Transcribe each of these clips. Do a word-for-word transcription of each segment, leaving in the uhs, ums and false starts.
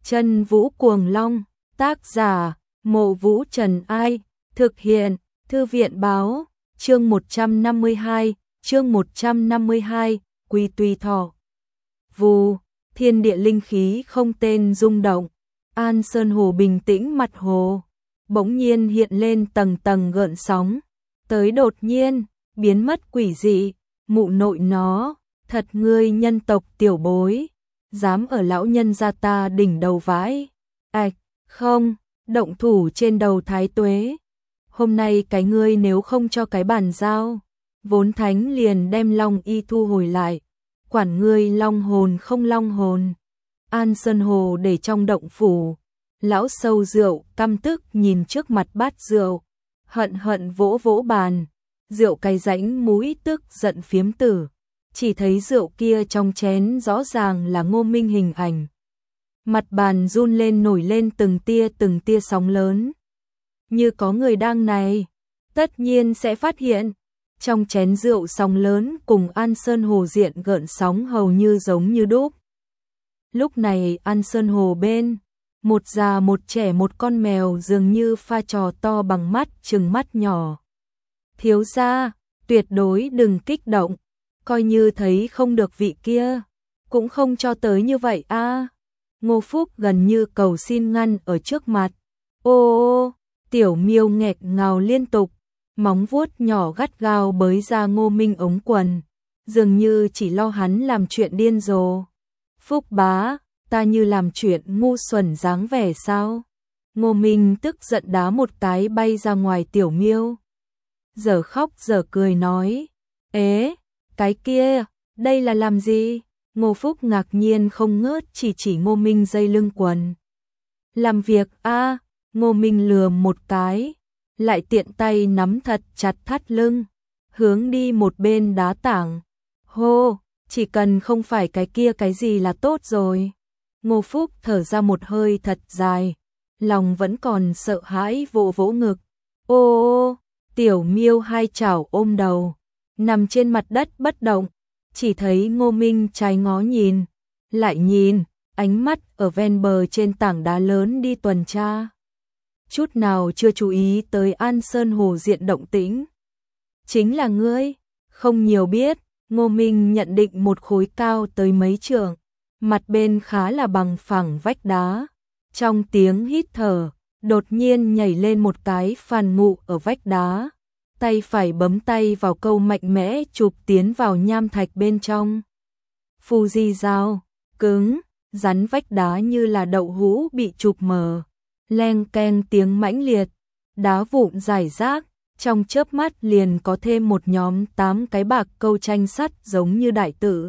Chân Vũ Cuồng Long, tác giả, Mộ Vũ Trần Ai, thực hiện, Thư viện Báo, chương một trăm năm mươi hai, chương một trăm năm mươi hai, Quy Tùy Thọ. Vù, thiên địa linh khí không tên rung động, An Sơn Hồ bình tĩnh mặt hồ, bỗng nhiên hiện lên tầng tầng gợn sóng, tới đột nhiên, biến mất quỷ dị, mụ nội nó, thật ngươi nhân tộc tiểu bối, dám ở lão nhân gia ta đỉnh đầu vãi, ạch, không, động thủ trên đầu Thái Tuế, hôm nay cái ngươi nếu không cho cái bàn giao, vốn thánh liền đem long y thu hồi lại, quản ngươi long hồn không long hồn. An Sơn Hồ để trong động phủ, lão sâu rượu căm tức nhìn trước mặt bát rượu, hận hận vỗ vỗ bàn, rượu cay rãnh mũi tức giận phiếm tử, chỉ thấy rượu kia trong chén rõ ràng là Ngô Minh hình ảnh. Mặt bàn run lên nổi lên từng tia từng tia sóng lớn. Như có người đang này, tất nhiên sẽ phát hiện, trong chén rượu sóng lớn cùng An Sơn Hồ diện gợn sóng hầu như giống như đúc. Lúc này An Sơn Hồ bên, một già một trẻ một con mèo dường như pha trò to bằng mắt trừng mắt nhỏ. Thiếu gia, tuyệt đối đừng kích động, coi như thấy không được vị kia, cũng không cho tới như vậy a. À. Ngô Phúc gần như cầu xin ngăn ở trước mặt. Ô ô, tiểu miêu nghẹt ngào liên tục, móng vuốt nhỏ gắt gao bới ra Ngô Minh ống quần, dường như chỉ lo hắn làm chuyện điên rồ. Phúc bá, ta như làm chuyện ngu xuẩn dáng vẻ sao? Ngô Minh tức giận đá một cái bay ra ngoài tiểu miêu. Giờ khóc giờ cười nói, ế, cái kia, đây là làm gì? Ngô Phúc ngạc nhiên không ngớt chỉ chỉ Ngô Minh dây lưng quần. Làm việc a. À, Ngô Minh lừa một cái, lại tiện tay nắm thật chặt thắt lưng, hướng đi một bên đá tảng. Hô, chỉ cần không phải cái kia cái gì là tốt rồi. Ngô Phúc thở ra một hơi thật dài, lòng vẫn còn sợ hãi vỗ vỗ ngực. Ô ô, tiểu miêu hai chảo ôm đầu, nằm trên mặt đất bất động, chỉ thấy Ngô Minh trái ngó nhìn, lại nhìn, ánh mắt ở ven bờ trên tảng đá lớn đi tuần tra. Chút nào chưa chú ý tới An Sơn Hồ diện động tĩnh. Chính là ngươi, không nhiều biết, Ngô Minh nhận định một khối cao tới mấy trượng, mặt bên khá là bằng phẳng vách đá. Trong tiếng hít thở, đột nhiên nhảy lên một cái phàn ngụ ở vách đá. Tay phải bấm tay vào câu mạnh mẽ chụp tiến vào nham thạch bên trong. Phù di dao, cứng, rắn vách đá như là đậu hũ bị chụp mờ. Leng keng tiếng mãnh liệt, đá vụn rải rác, trong chớp mắt liền có thêm một nhóm tám cái bạc câu tranh sắt giống như đại tự.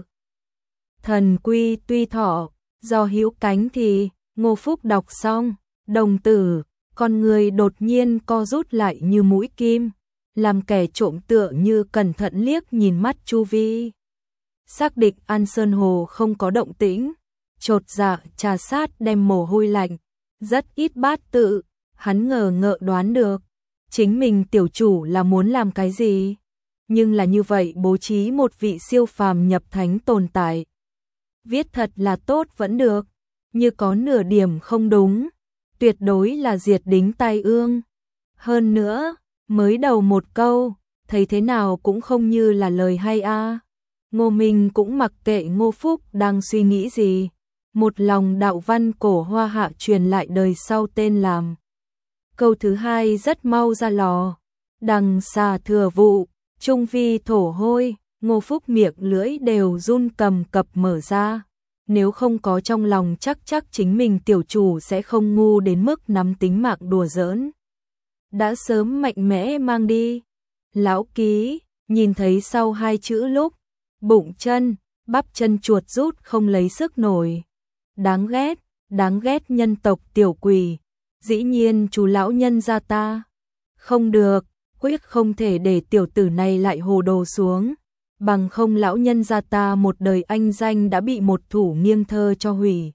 Thần Quy Tuy Thọ, do hữu cánh thì, Ngô Phúc đọc xong, đồng tử, con người đột nhiên co rút lại như mũi kim, làm kẻ trộm tựa như cẩn thận liếc nhìn mắt chu vi. Xác định An Sơn Hồ không có động tĩnh, chột dạ trà sát đem mồ hôi lạnh, rất ít bát tự, hắn ngờ ngợ đoán được, chính mình tiểu chủ là muốn làm cái gì, nhưng là như vậy bố trí một vị siêu phàm nhập thánh tồn tại. Viết thật là tốt vẫn được, như có nửa điểm không đúng, tuyệt đối là diệt đính tai ương. Hơn nữa, mới đầu một câu, thấy thế nào cũng không như là lời hay a. À. Ngô Minh cũng mặc kệ Ngô Phúc đang suy nghĩ gì, một lòng đạo văn cổ hoa hạ truyền lại đời sau tên làm. Câu thứ hai rất mau ra lò, đằng xà thừa vụ, trung vi thổ hôi, Ngô Phúc miệng lưỡi đều run cầm cập mở ra. Nếu không có trong lòng chắc chắc chính mình tiểu chủ sẽ không ngu đến mức nắm tính mạng đùa giỡn. Đã sớm mạnh mẽ mang đi. Lão ký, nhìn thấy sau hai chữ lúc, bụng chân, bắp chân chuột rút không lấy sức nổi. Đáng ghét, đáng ghét nhân tộc tiểu quỷ, dĩ nhiên chú lão nhân gia ta. Không được, quyết không thể để tiểu tử này lại hồ đồ xuống, bằng không lão nhân gia ta một đời anh danh đã bị một thủ nghiêng thơ cho hủy.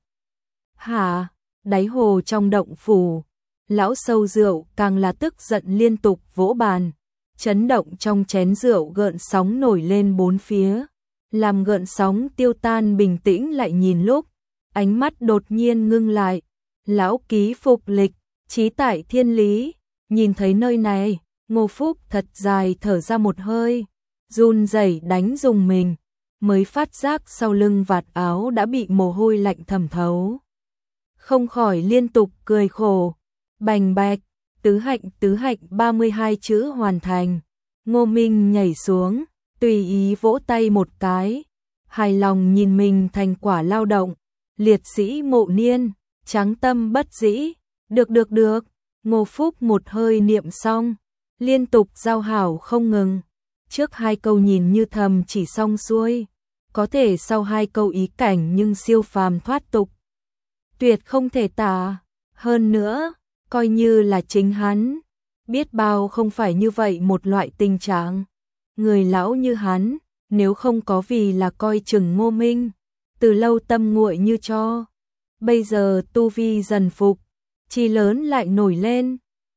Hả, đáy hồ trong động phủ, lão sâu rượu càng là tức giận liên tục vỗ bàn, chấn động trong chén rượu gợn sóng nổi lên bốn phía, làm gợn sóng tiêu tan bình tĩnh lại nhìn lúc, ánh mắt đột nhiên ngưng lại, Lão ký phục lịch, chí tại thiên lý, nhìn thấy nơi này, Ngô Phúc thật dài thở ra một hơi, run rẩy đánh dùng mình, mới phát giác sau lưng vạt áo đã bị mồ hôi lạnh thẩm thấu. Không khỏi liên tục cười khổ, bành bạch, tứ hạnh tứ hạnh ba mươi hai chữ hoàn thành. Ngô Minh nhảy xuống, tùy ý vỗ tay một cái, hài lòng nhìn mình thành quả lao động, liệt sĩ Mộ Niên, trắng tâm bất dĩ, được được được, Ngô Phúc một hơi niệm xong, liên tục giao hảo không ngừng, trước hai câu nhìn như thầm chỉ xong xuôi, có thể sau hai câu ý cảnh nhưng siêu phàm thoát tục. Tuyệt không thể tả, hơn nữa, coi như là chính hắn, biết bao không phải như vậy một loại tình trạng. Người lão như hắn, nếu không có vì là coi chừng Ngô Minh, từ lâu tâm nguội như cho. Bây giờ tu vi dần phục, chi lớn lại nổi lên.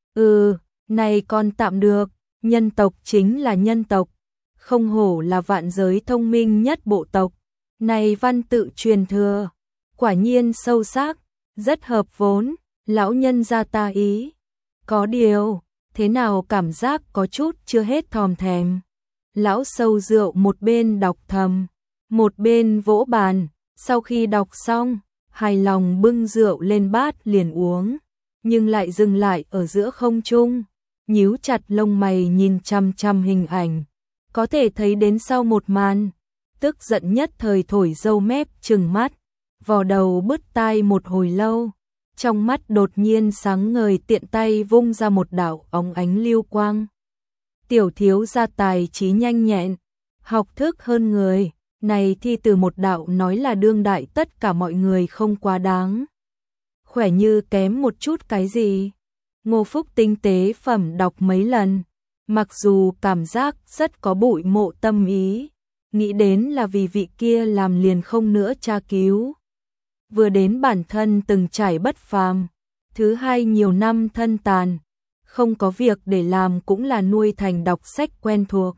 Ừ, này còn tạm được, nhân tộc chính là nhân tộc, không hổ là vạn giới thông minh nhất bộ tộc. Này văn tự truyền thừa, quả nhiên sâu sắc, rất hợp vốn, lão nhân gia ta ý. Có điều, thế nào cảm giác có chút chưa hết thòm thèm. Lão sâu rượu một bên đọc thầm, một bên vỗ bàn, sau khi đọc xong, hài lòng bưng rượu lên bát liền uống, nhưng lại dừng lại ở giữa không trung, nhíu chặt lông mày nhìn chằm chằm hình ảnh, có thể thấy đến sau một màn, tức giận nhất thời thổi râu mép trừng mắt, vò đầu bứt tai một hồi lâu, trong mắt đột nhiên sáng ngời tiện tay vung ra một đạo óng ánh lưu quang. Tiểu thiếu gia tài trí nhanh nhẹn, học thức hơn người, này thi từ một đạo nói là đương đại tất cả mọi người không quá đáng. Khỏe như kém một chút cái gì. Ngô Phúc tinh tế phẩm đọc mấy lần, mặc dù cảm giác rất có bụi mộ tâm ý, nghĩ đến là vì vị kia làm liền không nữa tra cứu. Vừa đến bản thân từng trải bất phàm, thứ hai nhiều năm thân tàn, không có việc để làm cũng là nuôi thành đọc sách quen thuộc.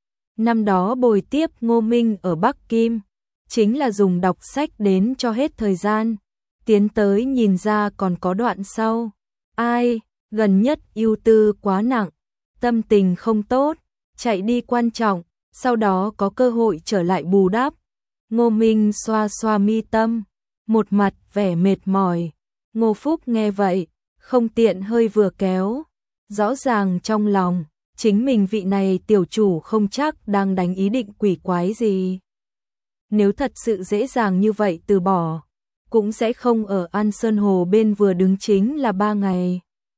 Năm đó bồi tiếp Ngô Minh ở Bắc Kim, chính là dùng đọc sách đến cho hết thời gian, tiến tới nhìn ra còn có đoạn sau. Ai, gần nhất ưu tư quá nặng, tâm tình không tốt, chạy đi quan trọng, sau đó có cơ hội trở lại bù đắp. Ngô Minh xoa xoa mi tâm, một mặt vẻ mệt mỏi. Ngô Phúc nghe vậy, không tiện hơi vừa kéo, rõ ràng trong lòng, chính mình vị này tiểu chủ không chắc đang đánh ý định quỷ quái gì. Nếu thật sự dễ dàng như vậy từ bỏ, cũng sẽ không ở An Sơn Hồ bên vừa đứng chính là ba ngày.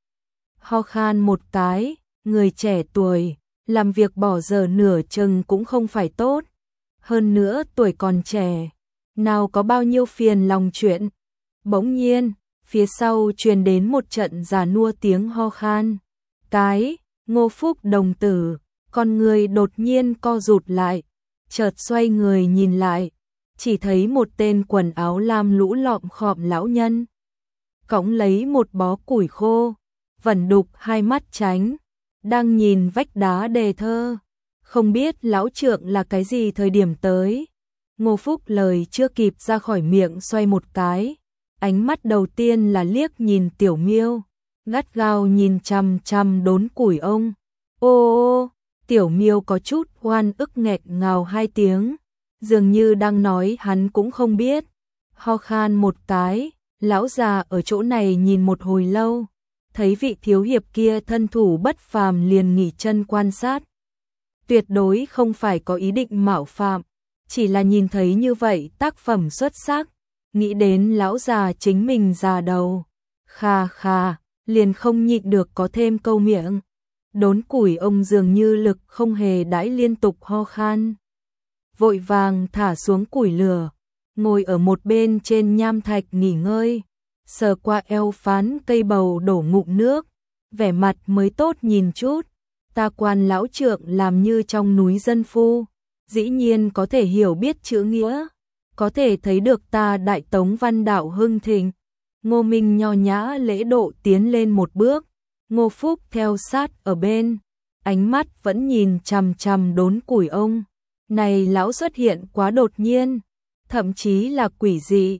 Ho khan một cái, người trẻ tuổi, làm việc bỏ giờ nửa chừng cũng không phải tốt. Hơn nữa tuổi còn trẻ, nào có bao nhiêu phiền lòng chuyện. Bỗng nhiên, phía sau truyền đến một trận già nua tiếng ho khan. Cái, Ngô Phúc đồng tử, con người đột nhiên co rụt lại, chợt xoay người nhìn lại, chỉ thấy một tên quần áo lam lũ lọm khọm lão nhân, cõng lấy một bó củi khô, vẩn đục hai mắt tránh, đang nhìn vách đá đề thơ, không biết lão trượng là cái gì thời điểm tới. Ngô Phúc lời chưa kịp ra khỏi miệng xoay một cái, ánh mắt đầu tiên là liếc nhìn Tiểu Miêu, gắt gao nhìn chằm chằm đốn củi ông. Ô ô, Tiểu Miêu có chút oan ức nghẹt ngào hai tiếng, dường như đang nói hắn cũng không biết. Ho khan một cái, lão già ở chỗ này nhìn một hồi lâu, thấy vị thiếu hiệp kia thân thủ bất phàm liền nghỉ chân quan sát. Tuyệt đối không phải có ý định mạo phạm, chỉ là nhìn thấy như vậy tác phẩm xuất sắc, nghĩ đến lão già chính mình già đầu. Kha kha, liền không nhịn được có thêm câu miệng. Đốn củi ông dường như lực không hề đãi liên tục ho khan. Vội vàng thả xuống củi lửa, ngồi ở một bên trên nham thạch nghỉ ngơi, sờ qua eo phán cây bầu đổ ngụm nước, vẻ mặt mới tốt nhìn chút. Ta quan lão trượng làm như trong núi dân phu, dĩ nhiên có thể hiểu biết chữ nghĩa, có thể thấy được ta đại tống văn đạo hưng thịnh. Ngô Minh nho nhã lễ độ tiến lên một bước, Ngô Phúc theo sát ở bên, ánh mắt vẫn nhìn chằm chằm đốn củi ông. Này lão xuất hiện quá đột nhiên, thậm chí là quỷ dị,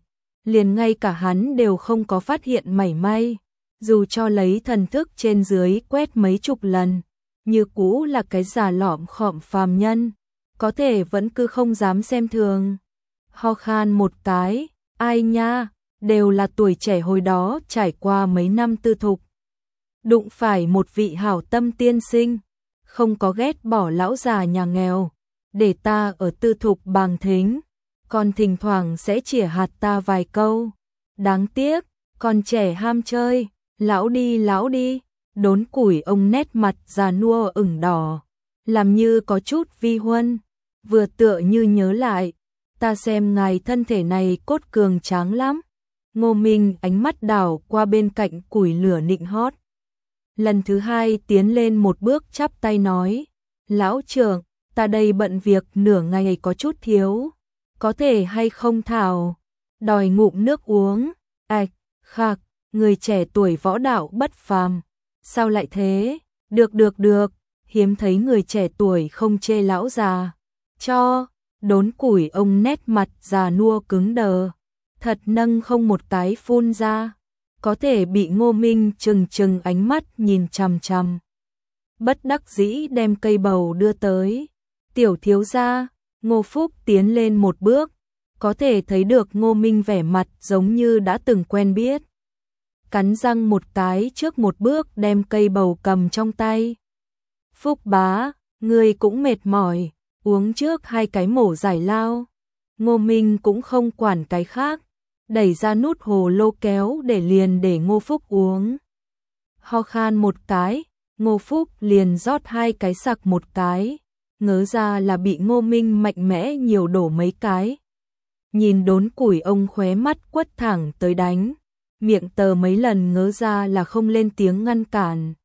liền ngay cả hắn đều không có phát hiện mảy may, dù cho lấy thần thức trên dưới quét mấy chục lần, như cũ là cái giả lọm khọm phàm nhân, có thể vẫn cứ không dám xem thường. Ho khan một cái, ai nha, đều là tuổi trẻ hồi đó trải qua mấy năm tư thục. Đụng phải một vị hảo tâm tiên sinh, không có ghét bỏ lão già nhà nghèo, để ta ở tư thục bàng thính, còn thỉnh thoảng sẽ chỉa hạt ta vài câu. Đáng tiếc, còn trẻ ham chơi, lão đi lão đi, đốn củi ông nét mặt già nua ửng đỏ, làm như có chút vi huân, vừa tựa như nhớ lại, ta xem ngài thân thể này cốt cường tráng lắm. Ngô Minh ánh mắt đảo qua bên cạnh củi lửa nịnh hót. Lần thứ hai tiến lên một bước chắp tay nói, lão trưởng, ta đây bận việc nửa ngày có chút thiếu, có thể hay không thảo, đòi ngụm nước uống. Ảch, khạc, người trẻ tuổi võ đạo bất phàm, sao lại thế, được được được, hiếm thấy người trẻ tuổi không chê lão già, cho, đốn củi ông nét mặt già nua cứng đờ, thật nâng không một cái phun ra, có thể bị Ngô Minh trừng trừng ánh mắt nhìn chằm chằm. Bất đắc dĩ đem cây bầu đưa tới, tiểu thiếu gia, Ngô Phúc tiến lên một bước, có thể thấy được Ngô Minh vẻ mặt giống như đã từng quen biết. Cắn răng một cái trước một bước đem cây bầu cầm trong tay. Phúc bá, người cũng mệt mỏi, uống trước hai cái mổ giải lao. Ngô Minh cũng không quản cái khác, đẩy ra nút hồ lô kéo để liền để Ngô Phúc uống. Ho khan một cái, Ngô Phúc liền rót hai cái sặc một cái, ngớ ra là bị Ngô Minh mạnh mẽ nhiều đổ mấy cái. Nhìn đốn củi ông khóe mắt quất thẳng tới đánh, miệng tờ mấy lần ngớ ra là không lên tiếng ngăn cản.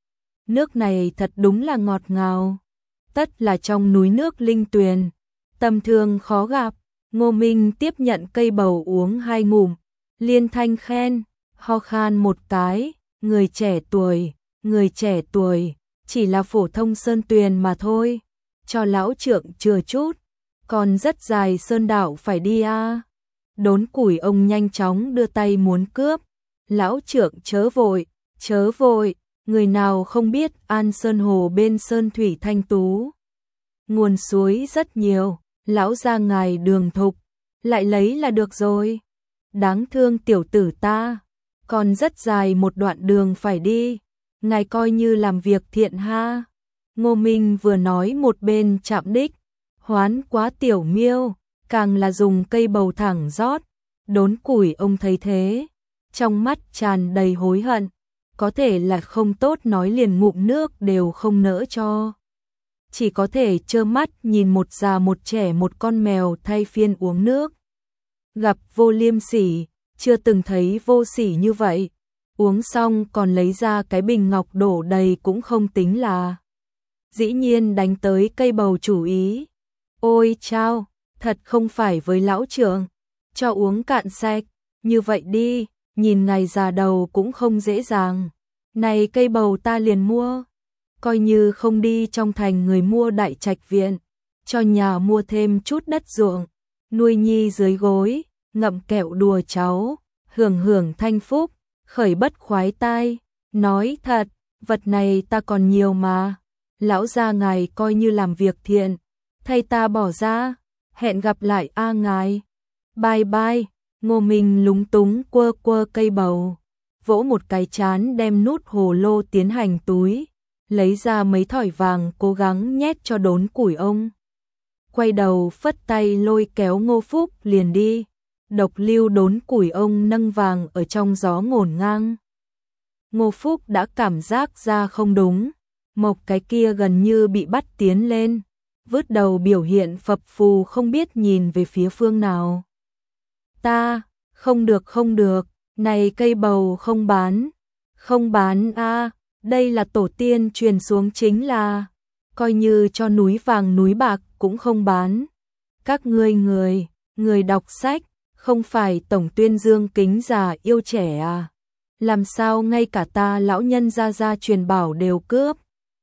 Nước này thật đúng là ngọt ngào, tất là trong núi nước linh tuyền, tầm thường khó gặp. Ngô Minh tiếp nhận cây bầu uống hai ngụm, liên thanh khen, ho khan một cái, người trẻ tuổi, người trẻ tuổi, chỉ là phổ thông sơn tuyền mà thôi, cho lão trượng chừa chút, còn rất dài sơn đạo phải đi a. À. Đốn củi ông nhanh chóng đưa tay muốn cướp, lão trượng chớ vội, chớ vội, người nào không biết An Sơn Hồ bên Sơn Thủy Thanh Tú. Nguồn suối rất nhiều, lão ra ngài đường thục, lại lấy là được rồi. Đáng thương tiểu tử ta, còn rất dài một đoạn đường phải đi, ngài coi như làm việc thiện ha. Ngô Minh vừa nói một bên chạm đích, hoán quá tiểu miêu, càng là dùng cây bầu thẳng rót. Đốn củi ông thấy thế, trong mắt tràn đầy hối hận, có thể là không tốt nói liền ngụm nước đều không nỡ cho. Chỉ có thể trơ mắt nhìn một già một trẻ một con mèo thay phiên uống nước. Gặp vô liêm sỉ, chưa từng thấy vô sỉ như vậy. Uống xong còn lấy ra cái bình ngọc đổ đầy cũng không tính là. Dĩ nhiên đánh tới cây bầu chủ ý. Ôi chao, thật không phải với lão trưởng, cho uống cạn sạch, như vậy đi, nhìn ngài già đầu cũng không dễ dàng. Này cây bầu ta liền mua. Coi như không đi trong thành người mua đại trạch viện, cho nhà mua thêm chút đất ruộng, nuôi nhi dưới gối, ngậm kẹo đùa cháu, hưởng hưởng thanh phúc, khởi bất khoái tai. Nói thật, vật này ta còn nhiều mà, lão gia ngài coi như làm việc thiện, thay ta bỏ ra, hẹn gặp lại a ngài. Bye bye. Ngô Minh lúng túng quơ quơ cây bầu, vỗ một cái chán đem nút hồ lô tiến hành túi, lấy ra mấy thỏi vàng cố gắng nhét cho đốn củi ông. Quay đầu phất tay lôi kéo Ngô Phúc liền đi, độc lưu đốn củi ông nâng vàng ở trong gió ngổn ngang. Ngô Phúc đã cảm giác ra không đúng, mộc cái kia gần như bị bắt tiến lên, vứt đầu biểu hiện phập phù không biết nhìn về phía phương nào. Ta, không được không được, này cây bầu không bán, không bán a. À. Đây là tổ tiên truyền xuống chính là, coi như cho núi vàng núi bạc cũng không bán. Các ngươi người, người đọc sách, không phải tổng tuyên dương kính già yêu trẻ à? Làm sao ngay cả ta lão nhân gia gia truyền bảo đều cướp?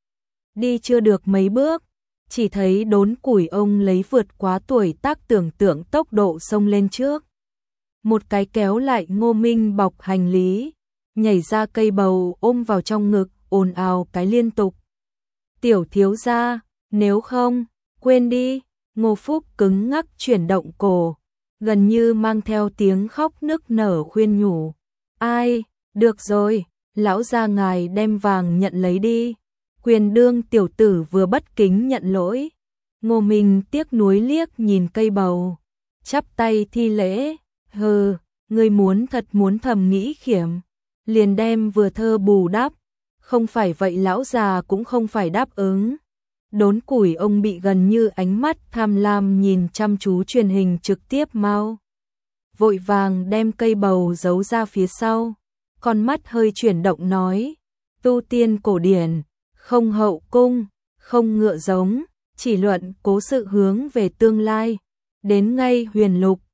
Đi chưa được mấy bước, chỉ thấy đốn củi ông lấy vượt quá tuổi tác tưởng tượng tốc độ xông lên trước. một cái kéo lại Ngô Minh bọc hành lý, nhảy ra cây bầu ôm vào trong ngực, ồn ào cái liên tục. Tiểu thiếu gia, nếu không, quên đi. Ngô Phúc cứng ngắc chuyển động cổ, gần như mang theo tiếng khóc nức nở khuyên nhủ. Ai, được rồi, lão gia ngài đem vàng nhận lấy đi. Quyền đương tiểu tử vừa bất kính nhận lỗi. Ngô Minh tiếc nuối liếc nhìn cây bầu, chắp tay thi lễ. Hừ, ngươi muốn thật muốn thầm nghĩ khiểm, liền đem vừa thơ bù đắp. Không phải vậy lão già cũng không phải đáp ứng. Đốn củi ông bị gần như ánh mắt tham lam nhìn chăm chú truyền hình trực tiếp mau. Vội vàng đem cây bầu giấu ra phía sau, con mắt hơi chuyển động nói. Tu tiên cổ điển, không hậu cung, không ngựa giống, chỉ luận cố sự hướng về tương lai. Đến ngay huyền lục,